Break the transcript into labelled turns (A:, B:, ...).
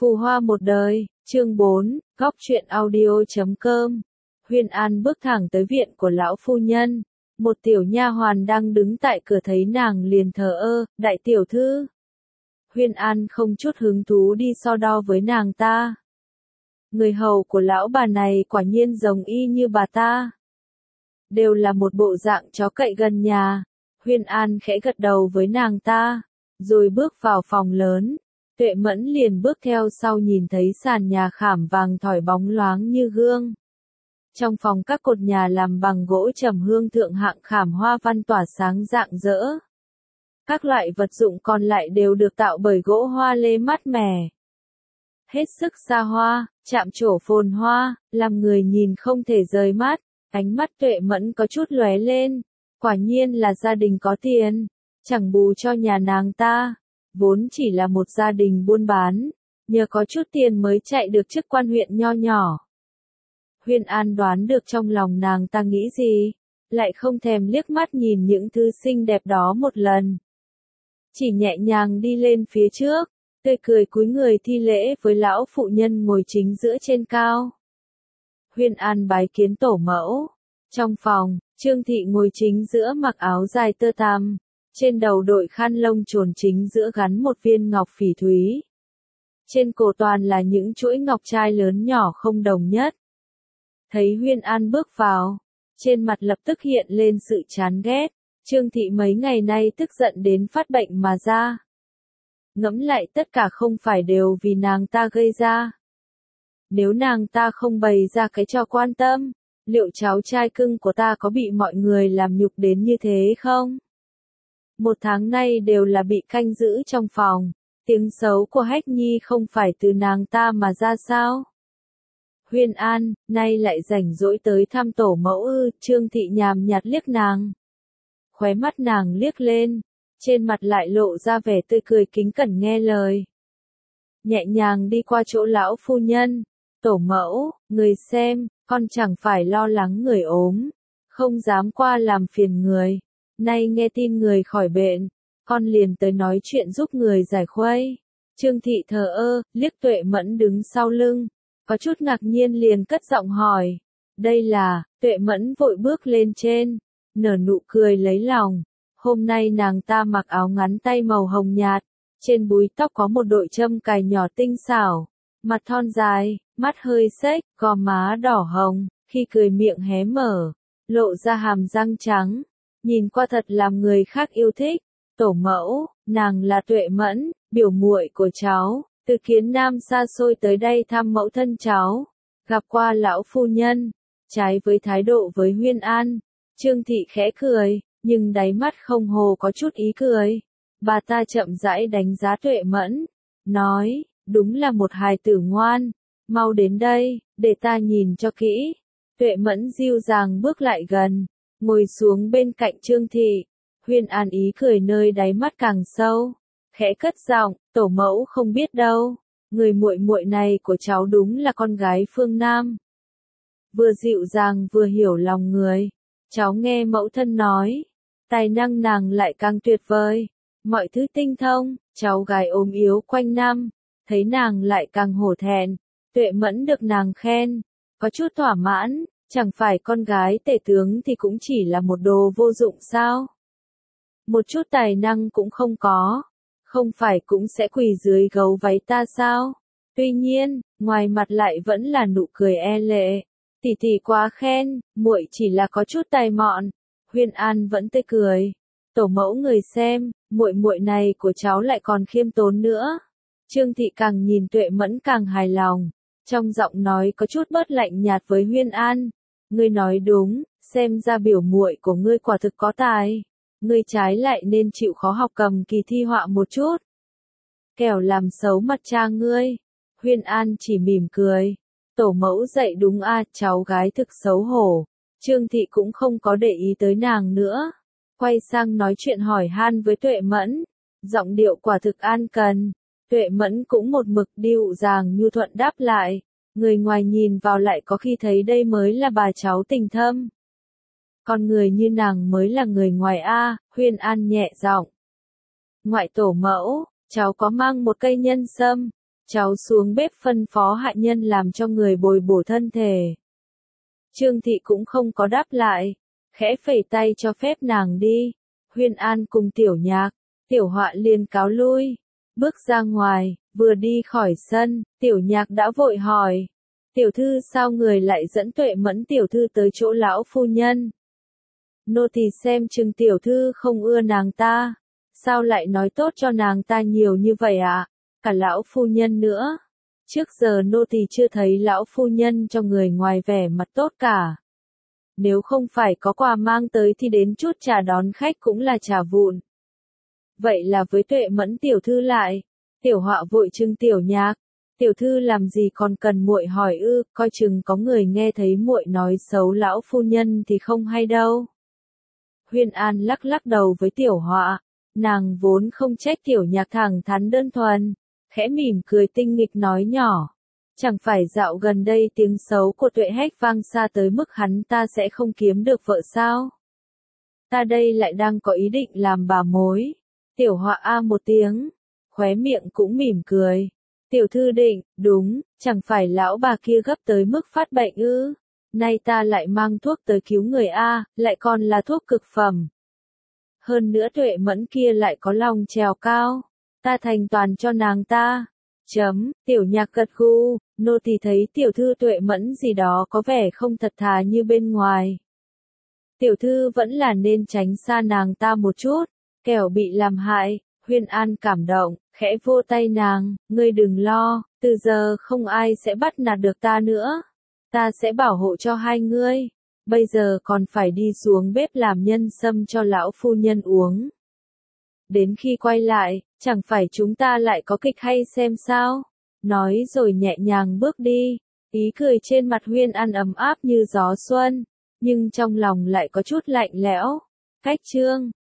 A: Phù hoa một đời, chương 4, góc truyện audio.com. Huyên An bước thẳng tới viện của lão phu nhân. Một tiểu nha hoàn đang đứng tại cửa thấy nàng liền thờ ơ, đại tiểu thư. Huyên An không chút hứng thú đi so đo với nàng ta. Người hầu của lão bà này quả nhiên giống y như bà ta. Đều là một bộ dạng chó cậy gần nhà. Huyên An khẽ gật đầu với nàng ta, rồi bước vào phòng lớn. Tuệ Mẫn liền bước theo sau nhìn thấy sàn nhà khảm vàng thỏi bóng loáng như gương. Trong phòng các cột nhà làm bằng gỗ trầm hương thượng hạng khảm hoa văn tỏa sáng rạng rỡ. Các loại vật dụng còn lại đều được tạo bởi gỗ hoa lê mát mẻ. Hết sức xa hoa, chạm trổ phồn hoa, làm người nhìn không thể rời mắt. Ánh mắt Tuệ Mẫn có chút lóe lên. Quả nhiên là gia đình có tiền. Chẳng bù cho nhà nàng ta. Vốn chỉ là một gia đình buôn bán, nhờ có chút tiền mới chạy được chức quan huyện nho nhỏ. Huyên An đoán được trong lòng nàng ta nghĩ gì, lại không thèm liếc mắt nhìn những thứ xinh đẹp đó một lần. Chỉ nhẹ nhàng đi lên phía trước, tươi cười cúi người thi lễ với lão phụ nhân ngồi chính giữa trên cao. Huyên An bái kiến tổ mẫu. Trong phòng, Trương Thị ngồi chính giữa mặc áo dài tơ tằm. Trên đầu đội khăn lông trồn chính giữa gắn một viên ngọc phỉ thúy. Trên cổ toàn là những chuỗi ngọc trai lớn nhỏ không đồng nhất. Thấy Huyên An bước vào, trên mặt lập tức hiện lên sự chán ghét. Trương Thị mấy ngày nay tức giận đến phát bệnh mà ra. Ngẫm lại tất cả không phải đều vì nàng ta gây ra. Nếu nàng ta không bày ra cái trò quan tâm, liệu cháu trai cưng của ta có bị mọi người làm nhục đến như thế không? Một tháng nay đều là bị canh giữ trong phòng, tiếng xấu của Hách Nhi không phải từ nàng ta mà ra sao? Huyên An, nay lại rảnh rỗi tới thăm tổ mẫu ư? Trương Thị nhàm nhạt liếc nàng. Khóe mắt nàng liếc lên, trên mặt lại lộ ra vẻ tươi cười kính cẩn nghe lời. Nhẹ nhàng đi qua chỗ lão phu nhân, tổ mẫu, người xem, con chẳng phải lo lắng người ốm, không dám qua làm phiền người. Nay nghe tin người khỏi bệnh, con liền tới nói chuyện giúp người giải khuây. Trương Thị thờ ơ, liếc Tuệ Mẫn đứng sau lưng, có chút ngạc nhiên liền cất giọng hỏi. Đây là, Tuệ Mẫn vội bước lên trên, nở nụ cười lấy lòng. Hôm nay nàng ta mặc áo ngắn tay màu hồng nhạt, trên búi tóc có một đội châm cài nhỏ tinh xảo, mặt thon dài, mắt hơi xếch, gò má đỏ hồng, khi cười miệng hé mở, lộ ra hàm răng trắng. Nhìn qua thật làm người khác yêu thích. Tổ mẫu, nàng là Tuệ Mẫn, biểu muội của cháu, từ Kiến Nam xa xôi tới đây thăm mẫu thân cháu. Gặp qua lão phu nhân, trái với thái độ với Huyên An, Trương Thị khẽ cười, nhưng đáy mắt không hồ có chút ý cười. Bà ta chậm rãi đánh giá Tuệ Mẫn, nói, đúng là một hài tử ngoan, mau đến đây, để ta nhìn cho kỹ. Tuệ Mẫn dịu dàng bước lại gần, ngồi xuống bên cạnh Trương Thị. Huyên An ý cười nơi đáy mắt càng sâu, khẽ cất giọng, tổ mẫu không biết đâu, người muội muội này của cháu đúng là con gái phương Nam. Vừa dịu dàng vừa hiểu lòng người, cháu nghe mẫu thân nói, tài năng nàng lại càng tuyệt vời, mọi thứ tinh thông, cháu gái ốm yếu quanh năm, thấy nàng lại càng hổ thẹn. Tuệ Mẫn được nàng khen, có chút thỏa mãn. Chẳng phải con gái tể tướng thì cũng chỉ là một đồ vô dụng sao? Một chút tài năng cũng không có, không phải cũng sẽ quỳ dưới gấu váy ta sao? Tuy nhiên, ngoài mặt lại vẫn là nụ cười e lệ. Tỷ tỷ quá khen, muội chỉ là có chút tài mọn. Huyên An vẫn tươi cười. Tổ mẫu người xem, muội muội này của cháu lại còn khiêm tốn nữa. Trương Thị càng nhìn Tuệ Mẫn càng hài lòng, trong giọng nói có chút bớt lạnh nhạt với Huyên An. Ngươi nói đúng, xem ra biểu muội của ngươi quả thực có tài. Ngươi trái lại nên chịu khó học cầm kỳ thi họa một chút. Kẻo làm xấu mặt cha ngươi. Huyên An chỉ mỉm cười. Tổ mẫu dạy đúng a, cháu gái thực xấu hổ. Trương Thị cũng không có để ý tới nàng nữa. Quay sang nói chuyện hỏi han với Tuệ Mẫn. Giọng điệu quả thực an cần. Tuệ Mẫn cũng một mực dịu dàng nhu thuận đáp lại. Người ngoài nhìn vào lại có khi thấy đây mới là bà cháu tình thâm. Con người như nàng mới là người ngoài a. Huyên An nhẹ giọng. Ngoại tổ mẫu, cháu có mang một cây nhân sâm. cháu xuống bếp phân phó hạ nhân làm cho người bồi bổ thân thể. Trương Thị cũng không có đáp lại, khẽ phẩy tay cho phép nàng đi. Huyên An cùng Tiểu Nhạc, Tiểu Họa liền cáo lui, bước ra ngoài, vừa đi khỏi sân, Tiểu Nhạc đã vội hỏi, tiểu thư sao người lại dẫn Tuệ Mẫn tiểu thư tới chỗ lão phu nhân? Nô tỳ xem chừng tiểu thư không ưa nàng ta, sao lại nói tốt cho nàng ta nhiều như vậy ạ? Cả lão phu nhân nữa. Trước giờ nô tỳ chưa thấy lão phu nhân cho người ngoài vẻ mặt tốt cả. Nếu không phải có quà mang tới thì đến chút trà đón khách cũng là trà vụn. Vậy là với Tuệ Mẫn tiểu thư lại, Tiểu Họa vội trưng Tiểu Nhạc, tiểu thư làm gì còn cần muội hỏi ư, coi chừng có người nghe thấy muội nói xấu lão phu nhân thì không hay đâu. Huyên An lắc lắc đầu với Tiểu Họa, nàng vốn không trách Tiểu Nhạc thẳng thắn đơn thuần, khẽ mỉm cười tinh nghịch nói nhỏ, chẳng phải dạo gần đây tiếng xấu của Tuệ Hách vang xa tới mức hắn ta sẽ không kiếm được vợ sao? Ta đây lại đang có ý định làm bà mối. Tiểu Họa a một tiếng, khóe miệng cũng mỉm cười. Tiểu thư định, đúng, chẳng phải lão bà kia gấp tới mức phát bệnh ư? Nay ta lại mang thuốc tới cứu người a, lại còn là thuốc cực phẩm. Hơn nữa Tuệ Mẫn kia lại có lòng trèo cao, ta thành toàn cho nàng ta. Tiểu Nhạc gật gù, nô tỳ thấy tiểu thư Tuệ Mẫn gì đó có vẻ không thật thà như bên ngoài. Tiểu thư vẫn là nên tránh xa nàng ta một chút, kẻo bị làm hại. Huyên An cảm động, khẽ vô tay nàng, ngươi đừng lo, từ giờ không ai sẽ bắt nạt được ta nữa. Ta sẽ bảo hộ cho hai ngươi. Bây giờ còn phải đi xuống bếp làm nhân sâm cho lão phu nhân uống. Đến khi quay lại, chẳng phải chúng ta lại có kịch hay xem sao? Nói rồi nhẹ nhàng bước đi, ý cười trên mặt Huyên An ấm áp như gió xuân, nhưng trong lòng lại có chút lạnh lẽo. Cách chương